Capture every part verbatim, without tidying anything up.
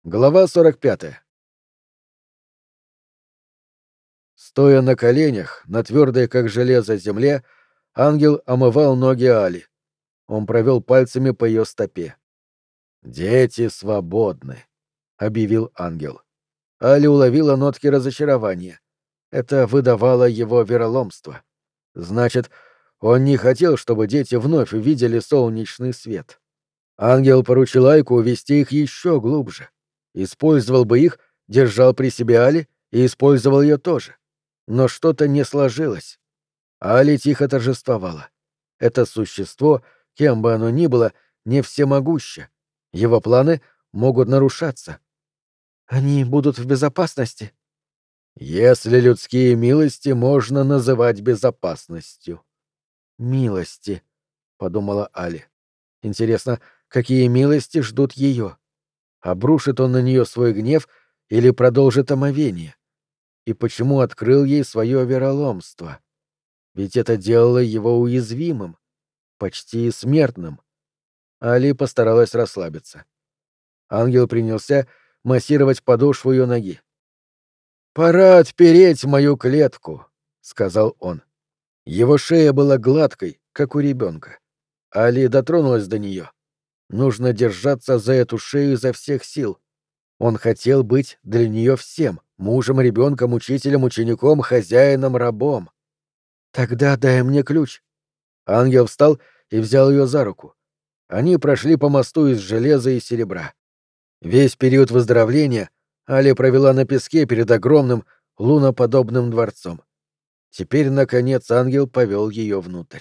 Глава сорок пятая. Стоя на коленях, на твердой как железо земле, ангел омывал ноги Али. Он провел пальцами по ее стопе. «Дети свободны», — объявил ангел. Али уловила нотки разочарования. Это выдавало его вероломство. Значит, он не хотел, чтобы дети вновь увидели солнечный свет. Ангел поручил Айку увести их еще глубже. Использовал бы их, держал при себе Али и использовал ее тоже. Но что-то не сложилось. Али тихо торжествовала. Это существо, кем бы оно ни было, не всемогуще. Его планы могут нарушаться. «Они будут в безопасности?» «Если людские милости можно называть безопасностью». «Милости», — подумала Али. «Интересно, какие милости ждут ее? Обрушит он на нее свой гнев или продолжит омовение? И почему открыл ей свое вероломство? Ведь это делало его уязвимым, почти смертным». Али постаралась расслабиться. Ангел принялся массировать подошву ее ноги. «Пора отпереть мою клетку», — сказал он. Его шея была гладкой, как у ребенка. Али дотронулась до нее. Нужно держаться за эту шею изо всех сил. Он хотел быть для нее всем — мужем, ребенком, учителем, учеником, хозяином, рабом. «Тогда дай мне ключ». Ангел встал и взял ее за руку. Они прошли по мосту из железа и серебра. Весь период выздоровления Али провела на песке перед огромным луноподобным дворцом. Теперь, наконец, ангел повел ее внутрь.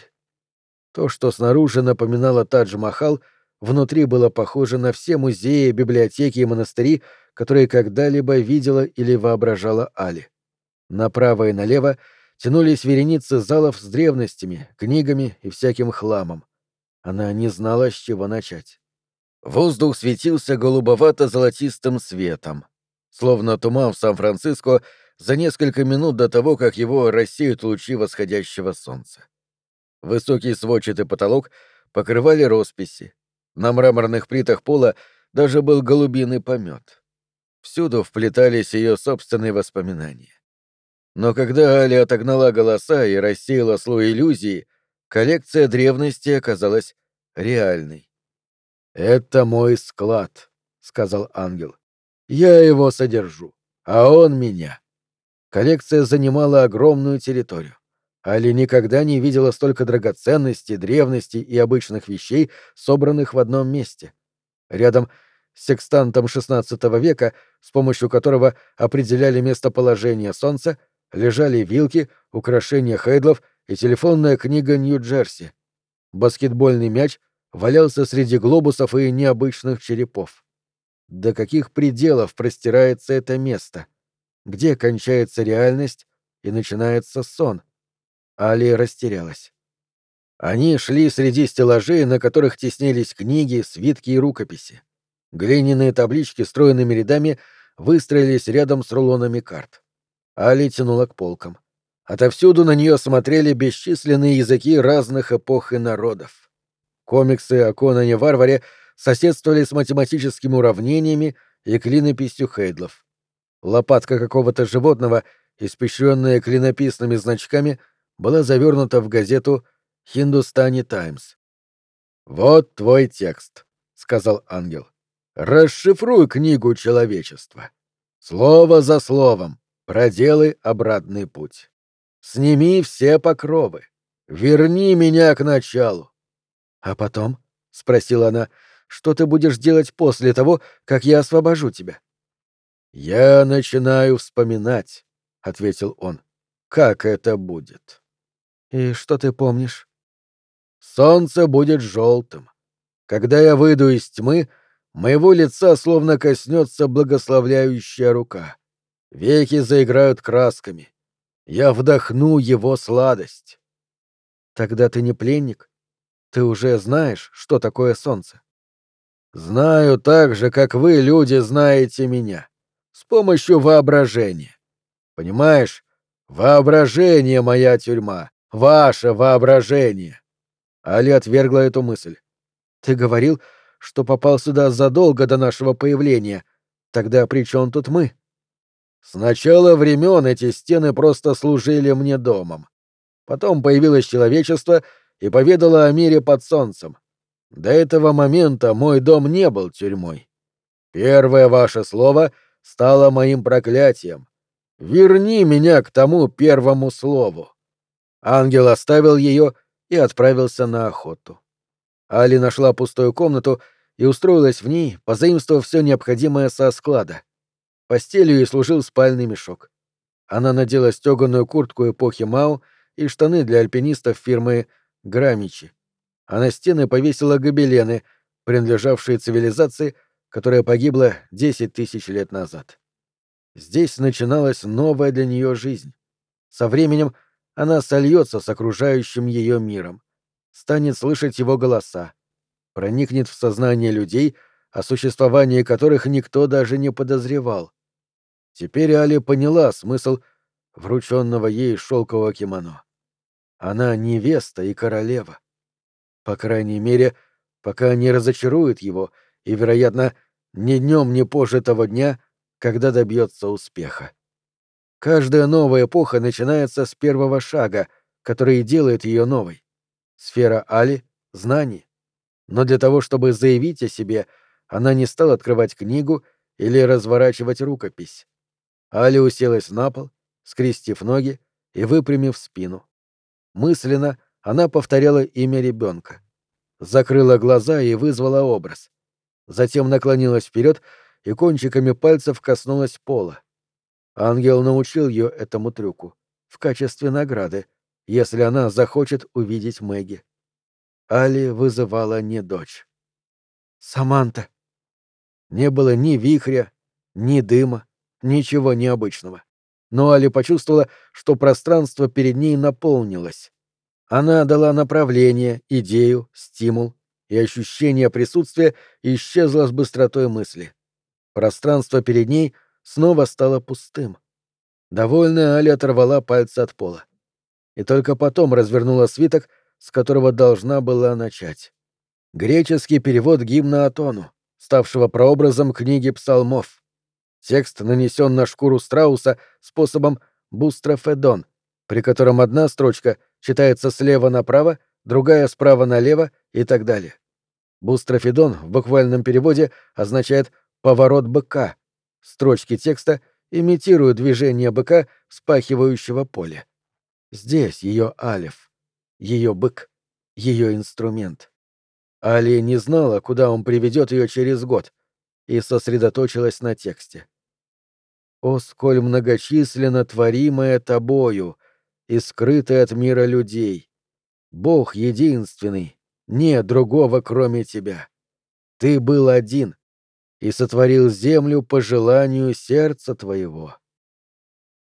То, что снаружи напоминало Тадж-Махал, внутри было похоже на все музеи, библиотеки и монастыри, которые когда-либо видела или воображала Али. Направо и налево тянулись вереницы залов с древностями, книгами и всяким хламом. Она не знала, с чего начать. Воздух светился голубовато-золотистым светом, словно туман в Сан-Франциско за несколько минут до того, как его рассеют лучи восходящего солнца. Высокий сводчатый потолок покрывали росписи. На мраморных плитах пола даже был голубиный помет. Всюду вплетались ее собственные воспоминания. Но когда Али отогнала голоса и рассеяла слой иллюзии, коллекция древностей оказалась реальной. «Это мой склад», — сказал ангел. «Я его содержу, а он меня». Коллекция занимала огромную территорию. Али никогда не видела столько драгоценностей, древностей и обычных вещей, собранных в одном месте. Рядом с секстантом шестнадцатого века, с помощью которого определяли местоположение Солнца, лежали вилки, украшения хейдлов и телефонная книга Нью-Джерси. Баскетбольный мяч валялся среди глобусов и необычных черепов. До каких пределов простирается это место? Где кончается реальность и начинается сон? Али растерялась. Они шли среди стеллажей, на которых теснились книги, свитки и рукописи. Глиняные таблички стройными рядами выстроились рядом с рулонами карт. Али тянула к полкам. Отовсюду на нее смотрели бесчисленные языки разных эпох и народов. Комиксы о Конане Варваре соседствовали с математическими уравнениями и клинописью хейдлов. Лопатка какого-то животного, испещренная клинописными значками, была завернута в газету «Хиндустани Таймс». «Вот твой текст», — сказал ангел. «Расшифруй книгу человечества. Слово за словом проделай обратный путь. Сними все покровы. Верни меня к началу». «А потом?» — спросила она. «Что ты будешь делать после того, как я освобожу тебя?» «Я начинаю вспоминать», — ответил он. «Как это будет?» «И что ты помнишь?» «Солнце будет желтым. Когда я выйду из тьмы, моего лица словно коснется благословляющая рука. Веки заиграют красками. Я вдохну его сладость». «Тогда ты не пленник? Ты уже знаешь, что такое солнце?» «Знаю так же, как вы, люди, знаете меня. С помощью воображения. Понимаешь, воображение — моя тюрьма. Ваше воображение». Али отвергла эту мысль. «Ты говорил, что попал сюда задолго до нашего появления. Тогда при чем тут мы? С начала времен эти стены просто служили мне домом. Потом появилось человечество и поведало о мире под солнцем. До этого момента мой дом не был тюрьмой. Первое ваше слово стало моим проклятием. Верни меня к тому первому слову. Ангел оставил ее и отправился на охоту. Али нашла пустую комнату и устроилась в ней, позаимствовав все необходимое со склада. Постелью ей служил спальный мешок. Она надела стеганую куртку эпохи Мао и штаны для альпинистов фирмы Грамичи, а на стены повесила гобелены, принадлежавшие цивилизации, которая погибла десять тысяч лет назад. Здесь начиналась новая для нее жизнь. Со временем она сольется с окружающим ее миром, станет слышать его голоса, проникнет в сознание людей, о существовании которых никто даже не подозревал. Теперь Али поняла смысл врученного ей шелкового кимоно. Она невеста и королева. По крайней мере, пока не разочарует его, и, вероятно, ни днем, ни позже того дня, когда добьется успеха. Каждая новая эпоха начинается с первого шага, который делает ее новой. Сфера Али — знаний. Но для того, чтобы заявить о себе, она не стала открывать книгу или разворачивать рукопись. Али уселась на пол, скрестив ноги и выпрямив спину. Мысленно она повторяла имя ребенка. Закрыла глаза и вызвала образ. Затем наклонилась вперед и кончиками пальцев коснулась пола. Ангел научил ее этому трюку в качестве награды, если она захочет увидеть Мэгги. Али вызывала не дочь. «Саманта!» Не было ни вихря, ни дыма, ничего необычного. Но Али почувствовала, что пространство перед ней наполнилось. Она дала направление, идею, стимул, и ощущение присутствия исчезло с быстротой мысли. Пространство перед ней снова стало пустым. Довольная, Али оторвала пальцы от пола. И только потом развернула свиток, с которого должна была начать. Греческий перевод гимна Атону, ставшего прообразом книги псалмов. Текст нанесен на шкуру страуса способом бустрофедон, при котором одна строчка читается слева направо, другая справа налево и так далее. Бустрофедон в буквальном переводе означает «поворот быка». Строчки текста имитируют движение быка, вспахивающего поле. Здесь ее алеф, ее бык, ее инструмент. Али не знала, куда он приведет ее через год, и сосредоточилась на тексте. «О, сколь многочисленно творимое тобою и скрытое от мира людей! Бог единственный, нет другого, кроме тебя. Ты был один и сотворил землю по желанию сердца твоего.